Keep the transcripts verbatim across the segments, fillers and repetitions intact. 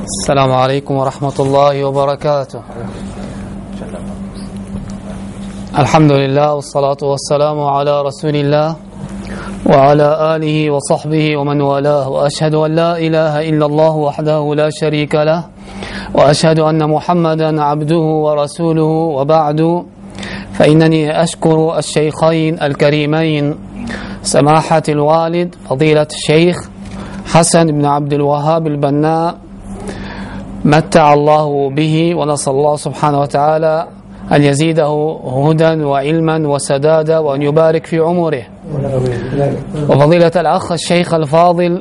السلام عليكم ورحمة الله وبركاته. الحمد لله والصلاة والسلام على رسول الله وعلى آله وصحبه ومن والاه، وأشهد أن لا إله إلا الله وحده لا شريك له، وأشهد أن محمدا عبده ورسوله، وبعد فإنني أشكر الشيخين الكريمين سماحة الوالد فضيلة الشيخ حسن بن عبد الوهاب البناء متع الله به، ونسأل الله سبحانه وتعالى أن يزيده هدى وعلما وسدادا وأن يبارك في عمره. وفضيلة الأخ الشيخ الفاضل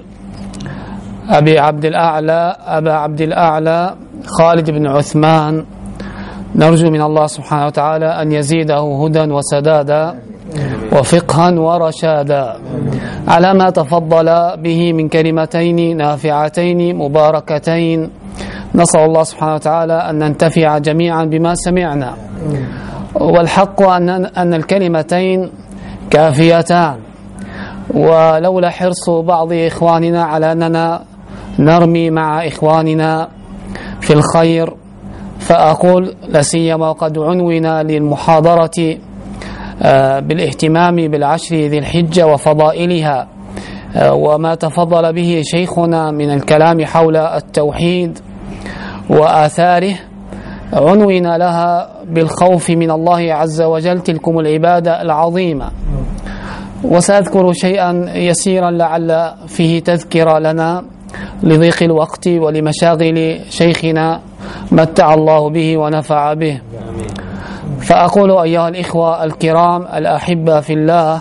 أبي عبد الأعلى أبا عبد الأعلى خالد بن عثمان، نرجو من الله سبحانه وتعالى أن يزيده هدى وسدادا وفقها ورشادا على ما تفضل به من كلمتين نافعتين مباركتين. نسأل الله سبحانه وتعالى أن ننتفع جميعا بما سمعنا، والحق أن أن الكلمتين كافيتان، ولولا حرص بعض إخواننا على أننا نرمي مع إخواننا في الخير، فأقول لسيما وقد عنونا للمحاضرة بالاهتمام بالعشر ذي الحجة وفضائلها وما تفضل به شيخنا من الكلام حول التوحيد وآثاره، عنونا لها بالخوف من الله عز وجل، تلكم العبادة العظيمة. وسأذكر شيئا يسيرا لعل فيه تذكر لنا لضيق الوقت ولمشاغل شيخنا متع الله به ونفع به. فأقول أيها الإخوة الكرام الأحبة في الله،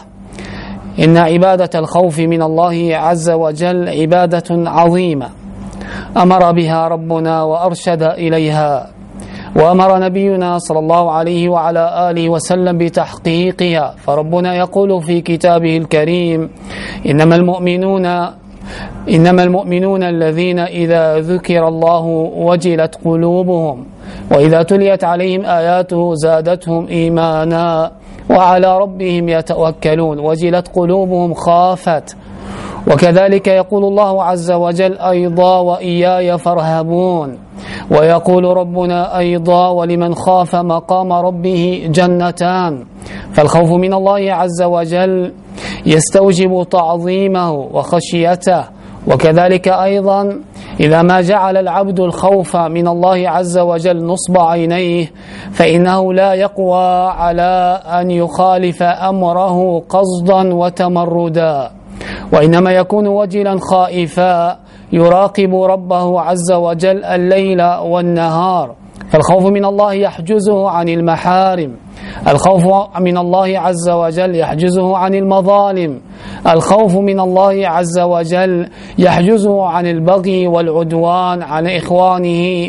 إن عبادة الخوف من الله عز وجل عبادة عظيمة أمر بها ربنا وأرشد إليها، وأمر نبينا صلى الله عليه وعلى آله وسلم بتحقيقها. فربنا يقول في كتابه الكريم: إنما المؤمنون إنما المؤمنون الذين إذا ذكر الله وجلت قلوبهم وإذا تليت عليهم آياته زادتهم إيمانا وعلى ربهم يتوكلون وجلت قلوبهم خافت. وكذلك يقول الله عز وجل أيضا: وإياي فارهبون. ويقول ربنا أيضا: ولمن خاف مقام ربه جنتان. فالخوف من الله عز وجل يستوجب تعظيمه وخشيته. وكذلك أيضا إذا ما جعل العبد الخوف من الله عز وجل نصب عينيه، فإنه لا يقوى على أن يخالف أمره قصدا وتمردا، وإنما يكون وجلا خائفا يراقب ربه عز وجل الليل والنهار. فالخوف من الله يحجزه عن المحارم، الخوف من الله عز وجل يحجزه عن المظالم، الخوف من الله عز وجل يحجزه عن البغي والعدوان على إخوانه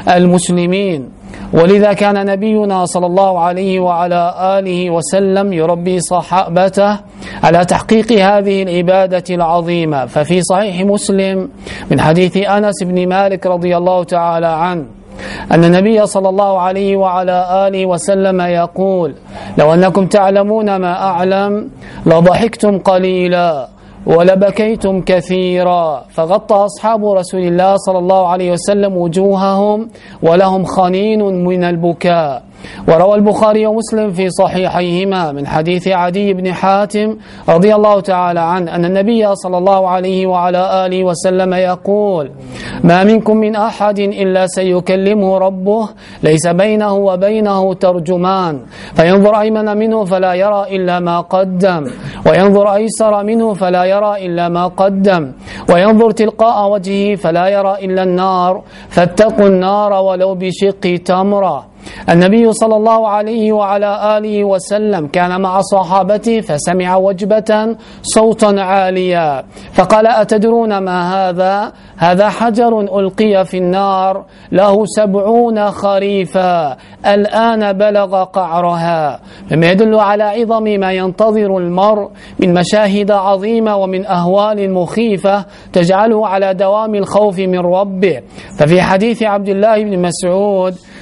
المسلمين. ولذا كان نبينا صلى الله عليه وعلى آله وسلم يربي صحابته على تحقيق هذه العبادة العظيمة. ففي صحيح مسلم من حديث أنس بن مالك رضي الله تعالى عنه أن النبي صلى الله عليه وعلى آله وسلم يقول: لو أنكم تعلمون ما أعلم لضحكتم قليلا ولبكيتم كثيرا. فغطى أصحاب رسول الله صلى الله عليه وسلم وجوههم ولهم خنين من البكاء. وروى البخاري ومسلم في صحيحيهما من حديث عدي بن حاتم رضي الله تعالى عنه أن النبي صلى الله عليه وعلى آله وسلم يقول: ما منكم من أحد إلا سيكلمه ربه ليس بينه وبينه ترجمان، فينظر أيمن منه فلا يرى إلا ما قدم، وينظر أيسر منه فلا يرى إلا ما قدم، وينظر تلقاء وجهه فلا يرى إلا النار، فاتقوا النار ولو بشق تمرة. النبي صلى الله عليه وعلى آله وسلم كان مع صحابته فسمع وجبة صوتا عاليا فقال: أتدرون ما هذا؟ هذا حجر ألقي في النار له سبعون خريفا الآن بلغ قعرها. مما يدل على عظم ما ينتظر المرء من مشاهد عظيمة ومن أهوال مخيفة تجعله على دوام الخوف من ربه. ففي حديث عبد الله بن مسعود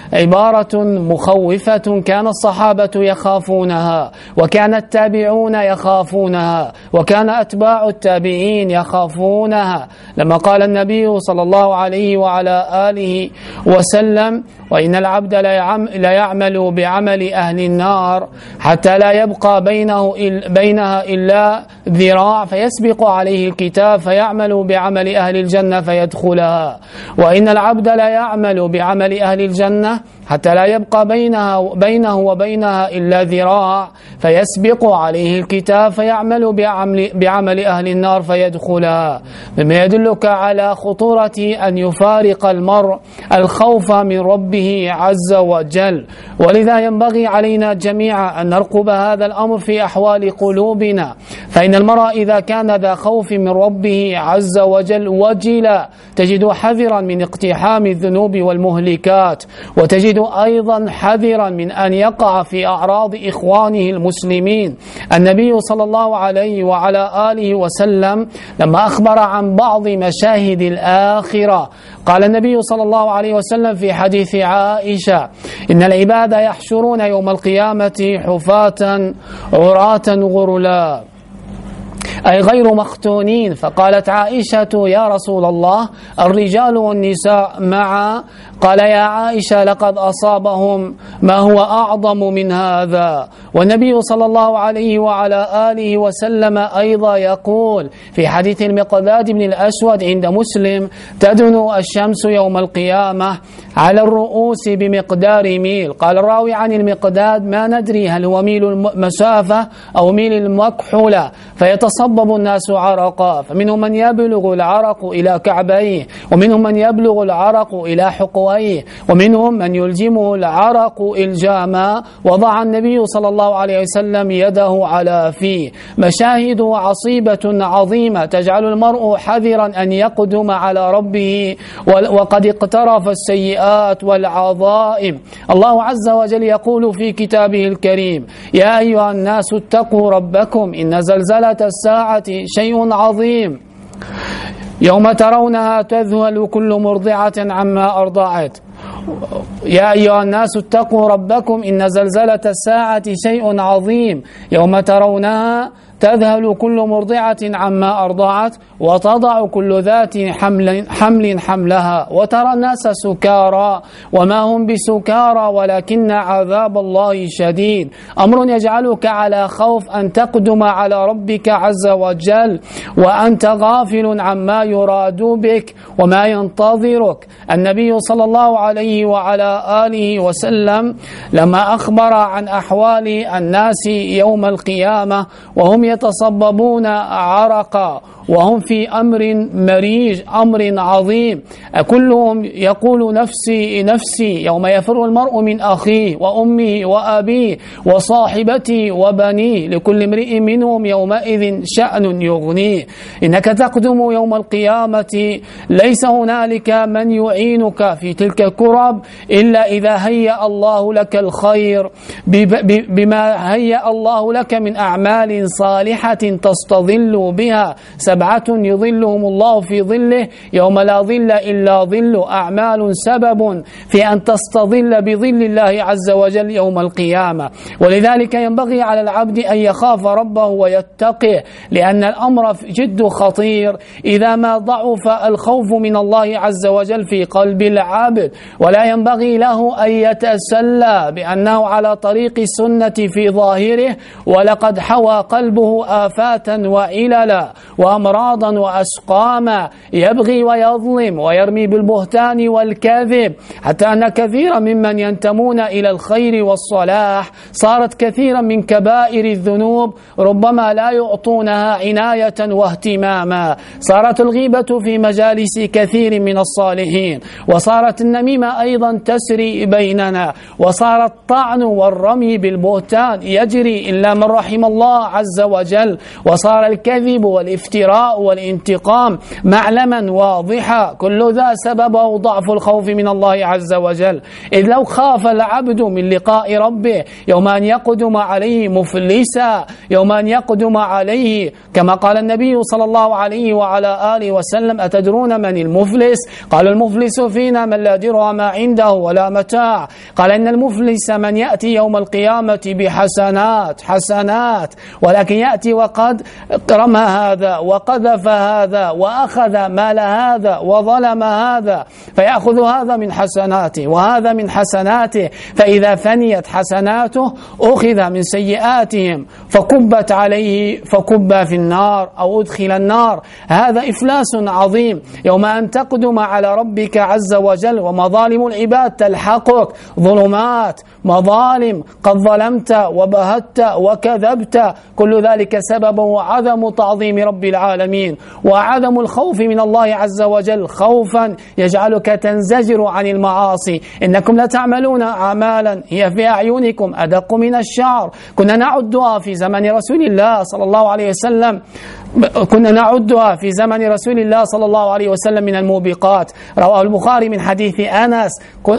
عبارة مخوفة كان الصحابة يخافونها، وكان التابعون يخافونها، وكان أتباع التابعين يخافونها، لما قال النبي صلى الله عليه وعلى آله وسلم: وإن العبد لا يعمل بعمل أهل النار حتى لا يبقى بينه بينها إلا ذراع فيسبق عليه الكتاب فيعمل بعمل أهل الجنة فيدخلها، وإن العبد لا يعمل بعمل أهل الجنة حتى لا يبقى بينها بينه وبينها إلا ذراع فيسبق عليه الكتاب فيعمل بعمل, بعمل أهل النار فيدخلها، مما يدلك على خطورة أن يفارق المرء الخوف من ربه عز وجل. ولذا ينبغي علينا جميعا أن نرقب هذا الأمر في أحوال قلوبنا، فإن المرء إذا كان ذا خوف من ربه عز وجل وجلا تجد حذرا من اقتحام الذنوب والمهلكات، وتجد أيضا حذرا من أن يقع في أعراض إخوانه المسلمين. النبي صلى الله عليه وعلى آله وسلم لما أخبر عن بعض مشاهد الآخرة قال النبي صلى الله عليه وسلم في حديث عائشة: إن العباد يحشرون يوم القيامة حفاة عراة غرلا، أي غير مختونين. فقالت عائشة: يا رسول الله الرجال والنساء معا؟ قال: يا عائشة لقد أصابهم ما هو أعظم من هذا. والنبي صلى الله عليه وعلى آله وسلم أيضا يقول في حديث المقداد بن الأسود عند مسلم: تدنو الشمس يوم القيامة على الرؤوس بمقدار ميل. قال الراوي عن المقداد: ما ندري هل هو ميل المسافة أو ميل المكحولة، فيتصبب الناس عرقا، فمنهم من يبلغ العرق إلى كعبيه، ومنهم من يبلغ العرق إلى حقويه، ومنهم من يلجمه العرق إلجاما. وضع النبي صلى الله عليه وسلم يده على فيه. مشاهد عصيبة عظيمة تجعل المرء حذرا أن يقدم على ربه وقد اقترف السيئات والعظائم. الله عز وجل يقول في كتابه الكريم: يا أيها الناس اتقوا ربكم إن زلزلة الساعة شيء عظيم يوم ترونها تذهل كل مرضعة عما أرضعت. يا أيها الناس اتقوا ربكم إن زلزلة الساعة شيء عظيم يوم ترونها تذهل كل مرضعة عما أرضعت وتضع كل ذات حمل, حمل حملها وترى الناس سكارى وما هم بسكارى ولكن عذاب الله شديد. أمر يجعلك على خوف أن تقدم على ربك عز وجل وأنت غافل عما يراد بك وما ينتظرك. النبي صلى الله عليه وعلى آله وسلم لما أخبر عن أحوال الناس يوم القيامة وهم يتصببون عرقا وهم في أمر مريج أمر عظيم، كلهم يقول نفسي نفسي يوم يفر المرء من أخيه وأمه وأبيه وصاحبته وبنيه لكل امرئ منهم يومئذ شأن يغنيه. إنك تقدم يوم القيامة ليس هنالك من يعينك في تلك الكرب إلا إذا هيأ الله لك الخير بما هيأ الله لك من أعمال صالحة تستظل بها. سبعة يظلهم الله في ظله يوم لا ظل إلا ظل. أعمال سبب في أن تستظل بظل الله عز وجل يوم القيامة. ولذلك ينبغي على العبد أن يخاف ربه ويتقيه، لأن الأمر جد خطير إذا ما ضعف الخوف من الله عز وجل في قلب العبد. ولا ينبغي له أن يتسلى بأنه على طريق السنة في ظاهره ولقد حوى قلبه آفاتا وعللا وأمراضا وأسقاما، يبغي ويظلم ويرمي بالبهتان والكذب، حتى أن كثيرا ممن ينتمون إلى الخير والصلاح صارت كثيرا من كبائر الذنوب ربما لا يعطونها عناية واهتماما. صارت الغيبة في مجالس كثير من الصالحين، وصارت النميمة أيضا تسري بيننا، وصار الطعن والرمي بالبهتان يجري إلا من رحم الله عز وجل، وصار الكذب والافتراء والازدراء والانتقام معلما واضحا، كل ذا سببه ضعف الخوف من الله عز وجل. إذ لو خاف العبد من لقاء ربه يوم أن يقدم عليه مفلسا، يوم أن يقدم عليه كما قال النبي صلى الله عليه وعلى آله وسلم: أتدرون من المفلس؟ قال: المفلس فينا من لا درهم عنده ولا متاع. قال: إن المفلس من يأتي يوم القيامة بحسنات حسنات، ولكن يأتي وقد رمى هذا وقذف هذا وأخذ مال هذا وظلم هذا، فيأخذ هذا من حسناته وهذا من حسناته، فإذا فنيت حسناته أخذ من سيئاتهم فكبت عليه فكب في النار أو أدخل النار. هذا إفلاس عظيم يوم أن تقدم على ربك عز وجل ومظالم العباد تلحقك، ظلمات مظالم، قد ظلمت وبهت وكذبت، كل ذلك سببه عدم تعظيم رب العالمين وعدم الخوف من الله عز وجل، خوفا يجعلك تنزجر عن المعاصي. إنكم لتعملون أعمالا هي في أعينكم أدق من الشعر، كنا نعدها في زمن رسول الله صلى الله عليه وسلم كنا نعدها في زمن رسول الله صلى الله عليه وسلم من الموبقات. رواه البخاري من حديث أنس: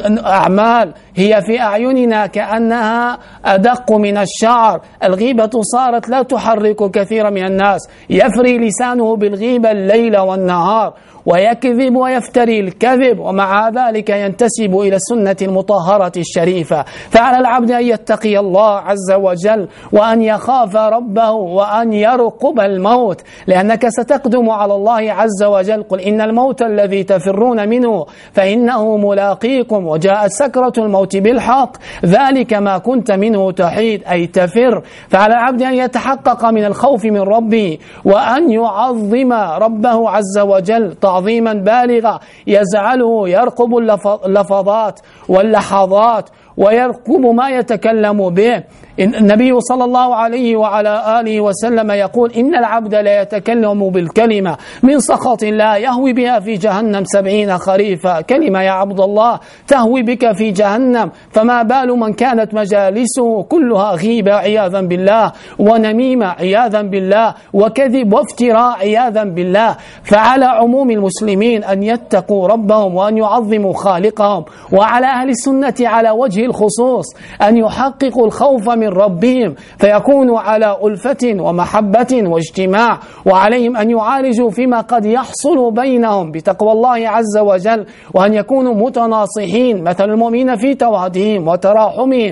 أعمال هي في أعيننا كأنها أدق من الشعر. الغيبة صارت لا تحرك كثير من الناس، يفري لسانه بالغيبة الليل والنهار ويكذب ويفتري الكذب، ومع ذلك ينتسب إلى السنة المطهرة الشريفة. فعلى العبد أن يتقي الله عز وجل وأن يخاف ربه وأن يرقب الموت، لأنك ستقدم على الله عز وجل: قل إن الموت الذي تفرون منه فإنه ملاقيكم، وجاءت سكرة الموت بالحق، ذلك ما كنت منه تحيد، أي تفر. فعلى العبد أن يتحقق من الخوف من ربه وأن يعظم ربه عز وجل تعظيما بالغا يجعله يرقب اللفظات واللحظات ويرقب ما يتكلم به. النبي صلى الله عليه وعلى آله وسلم يقول: إن العبد لا يتكلم بالكلمة من سخط الله يهوي بها في جهنم سبعين خريفا. كلمة يا عبد الله تهوي بك في جهنم، فما بال من كانت مجالسه كلها غيبة عياذا بالله، ونميمة عياذا بالله، وكذب وافتراء عياذا بالله. فعلى عموم المسلمين أن يتقوا ربهم وأن يعظموا خالقهم، وعلى أهل السنة على وجه الخصوص أن يحققوا الخوف من ربهم فيكونوا على ألفة ومحبة واجتماع، وعليهم أن يعالجوا فيما قد يحصل بينهم بتقوى الله عز وجل، وأن يكونوا متناصحين مثل المؤمنين في توادهم وتراحمهم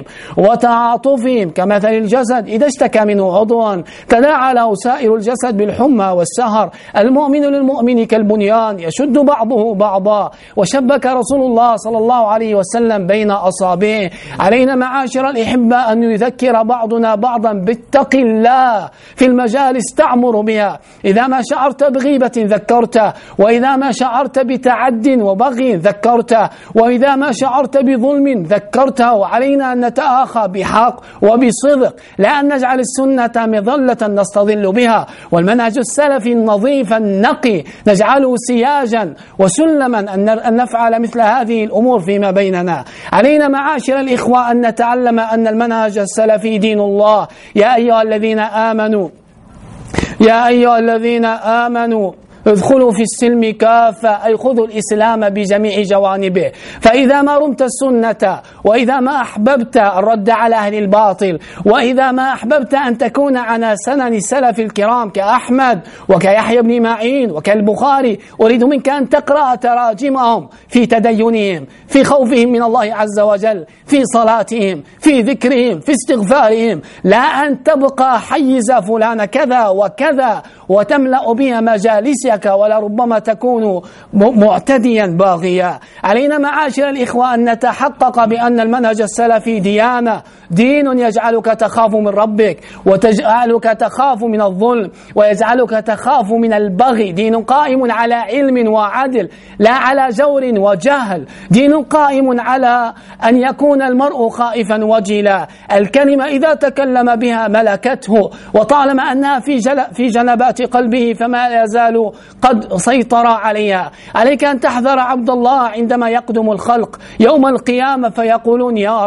وتعاطفهم كمثل الجسد إذا اشتكى منه عضوا تداعى له سائر الجسد بالحمى والسهر. المؤمن للمؤمن كالبنيان يشد بعضه بعضا، وشبك رسول الله صلى الله عليه وسلم بين أصابعه. علينا معاشر الأحبة أن يذكر بعضنا بعضا باتق الله في المجالس تعمر بها. إذا ما شعرت بغيبة ذكرته، وإذا ما شعرت بتعد وبغي ذكرته، وإذا ما شعرت بظلم ذكرته. وعلينا أن نتآخى بحق وبصدق، لأن نجعل السنة مظلة نستظل بها، والمنهج السلفي النظيف النقي نجعله سياجا وسلما أن نفعل مثل هذه الأمور فيما بيننا. علينا معاشر الإخوة أن نتعلم أن المنهج السلفي دين الله. يا أيها الذين آمنوا يا أيها الذين آمنوا ادخلوا في السلم كافة، أي خذوا الإسلام بجميع جوانبه. فإذا ما رمت السنة، وإذا ما أحببت الرد على أهل الباطل، وإذا ما أحببت أن تكون على سنن السلف الكرام كأحمد وكيحيى بن معين وكالبخاري، أريد منك أن تقرأ تراجمهم في تدينهم، في خوفهم من الله عز وجل، في صلاتهم، في ذكرهم، في استغفارهم، لا أن تبقى حيز فلان كذا وكذا وتملأ بها مجالسك، ولربما تكون معتديا باغيا. علينا معاشر الإخوة أن نتحقق بأن المنهج السلفي ديانة، دين يجعلك تخاف من ربك، وتجعلك تخاف من الظلم، ويجعلك تخاف من البغي. دين قائم على علم وعدل، لا على جور وجهل. دين قائم على أن يكون المرء خائفا وجلا. الكلمة إذا تكلم بها ملكته، وطالما أنها في في جنبات قلبه فما يزال قد سيطر عليها. عليك أن تحذر عبد الله عندما يقدم الخلق يوم القيامة فيقولون: يا رب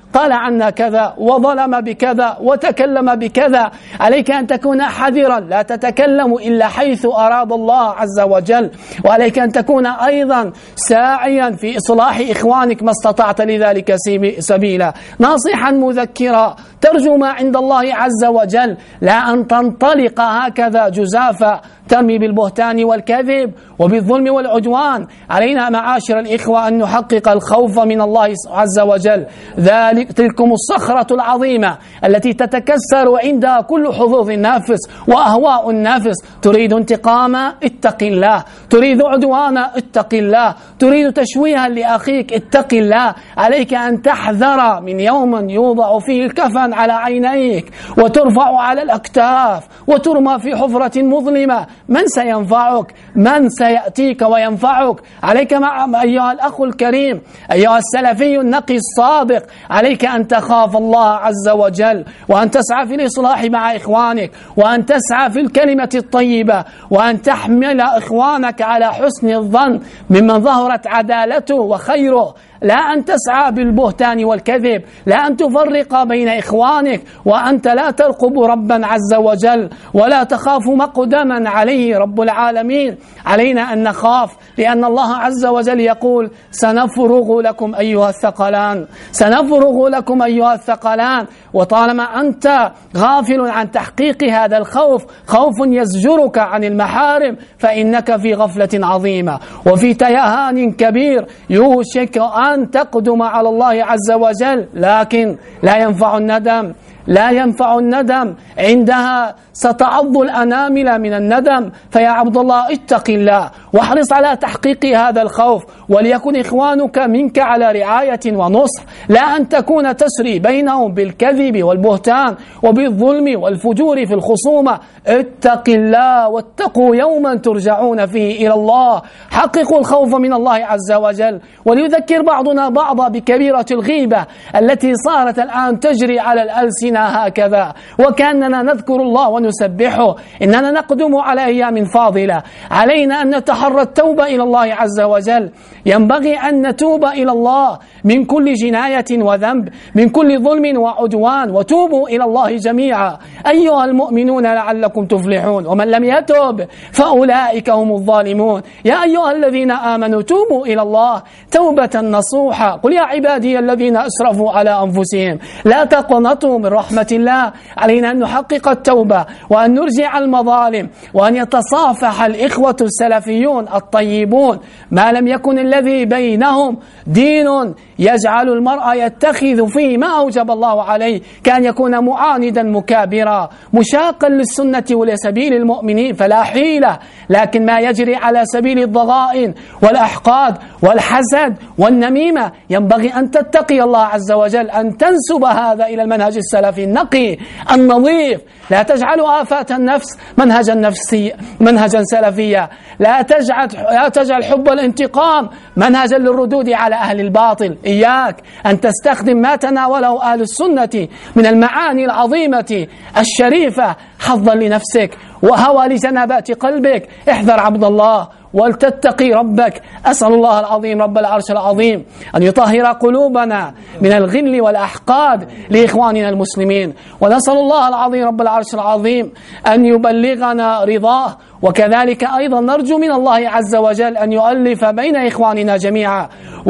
قال عنا كذا وظلم بكذا وتكلم بكذا. عليك أن تكون حذرا، لا تتكلم إلا حيث أراد الله عز وجل، وعليك أن تكون أيضا ساعيا في إصلاح إخوانك ما استطعت لذلك سبيلا، ناصحا مذكرا، ترجو ما عند الله عز وجل، لا أن تنطلق هكذا جزافا ترمي بالبهتان والكذب وبالظلم والعدوان. علينا معاشر الإخوة أن نحقق الخوف من الله عز وجل، ذلك تلكم الصخرة العظيمة التي تتكسر عندها كل حظوظ النفس وأهواء النفس. تريد انتقاما؟ اتق الله. تريد عدوانا؟ اتق الله. تريد تشويها لأخيك؟ اتق الله. عليك أن تحذر من يوم يوضع فيه الكفن على عينيك وترفع على الأكتاف وترمى في حفرة مظلمة. من سينفعك؟ من سيأتيك وينفعك؟ عليك مع أيها الأخ الكريم، أيها السلفي النقي الصادق، عليك أن تخاف الله عز وجل، وأن تسعى في الإصلاح مع إخوانك، وأن تسعى في الكلمة الطيبة، وأن تحمل إخوانك على حسن الظن ممن ظهرت عدالته وخيره، لا أن تسعى بالبهتان والكذب، لا أن تفرق بين إخوانك وأنت لا ترقب ربا عز وجل ولا تخاف مقدما عليه رب العالمين. علينا أن نخاف، لأن الله عز وجل يقول: سنفرغ لكم أيها الثقلان، سنفرغ لكم أيها الثقلان. وطالما أنت غافل عن تحقيق هذا الخوف، خوف يزجرك عن المحارم، فإنك في غفلة عظيمة وفي تيهان كبير، يوشك أن تقدم على الله عز وجل، لكن لا ينفع الندم، لا ينفع الندم. عندها ستعض الأنامل من الندم. فيا عبد الله اتق الله واحرص على تحقيق هذا الخوف، وليكن إخوانك منك على رعاية ونصح، لا أن تكون تسري بينهم بالكذب والبهتان وبالظلم والفجور في الخصومة. اتق الله واتقوا يوما ترجعون فيه إلى الله. حققوا الخوف من الله عز وجل. وليذكر بعضنا بعضا بكبيرة الغيبة التي صارت الآن تجري على الألسنة هكذا، وكأننا نذكر الله ونسبحه. إننا نقدم على أيام فاضلة، علينا أن نتحرى التوبة إلى الله عز وجل. ينبغي أن نتوب إلى الله من كل جناية وذنب، من كل ظلم وعدوان، وتوبوا إلى الله جميعا أيها المؤمنون لعلكم تفلحون. ومن لم يتوب فأولئك هم الظالمون. يا أيها الذين آمنوا توبوا إلى الله توبة نصوحا. قل يا عبادي الذين أسرفوا على أنفسهم لا تقنطوا من رحمة الله. علينا أن نحقق التوبة وأن نرجع المظالم، وأن يتصافح الإخوة السلفيون الطيبون، ما لم يكن الذي بينهم دين يجعل المرء يتخذ فيه ما أوجب الله عليه، كان يكون معاندا مكابرا مشاقا للسنة ولسبيل المؤمنين فلا حيلة. لكن ما يجري على سبيل الضغائن والأحقاد والحسد والنميمة، ينبغي أن تتقي الله عز وجل، أن تنسب هذا إلى المنهج السلفي النقي النظيف. لا تجعل آفات النفس منهجا نفسي منهجا سلفيا، لا تجعل لا تجعل حب الانتقام منهجا للردود على أهل الباطل. إياك أن تستخدم ما تناوله أهل السنة من المعاني العظيمة الشريفة حظا لنفسك وهوى لجنابات قلبك. احذر عبد الله ولتتقي ربك. أسأل الله العظيم رب العرش العظيم أن يطهر قلوبنا من الغل والأحقاد لإخواننا المسلمين، ونسأل الله العظيم رب العرش العظيم أن يبلغنا رضاه. وكذلك أيضا نرجو من الله عز وجل أن يؤلف بين إخواننا جميعا،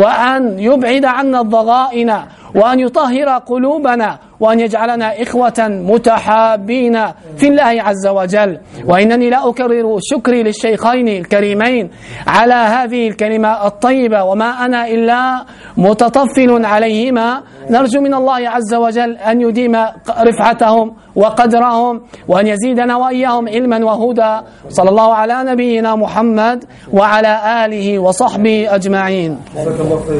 وأن يبعد عنا الضغائن، وأن يطهر قلوبنا، وأن يجعلنا إخوة متحابين في الله عز وجل. وإنني لا أكرر شكري للشيخين الكريمين على هذه الكلمة الطيبة، وما أنا إلا متطفل عليهما. نرجو من الله عز وجل أن يديم رفعتهم وقدرهم، وأن يزيدنا وإياهم علما وهدى. صلى الله على نبينا محمد وعلى آله وصحبه أجمعين.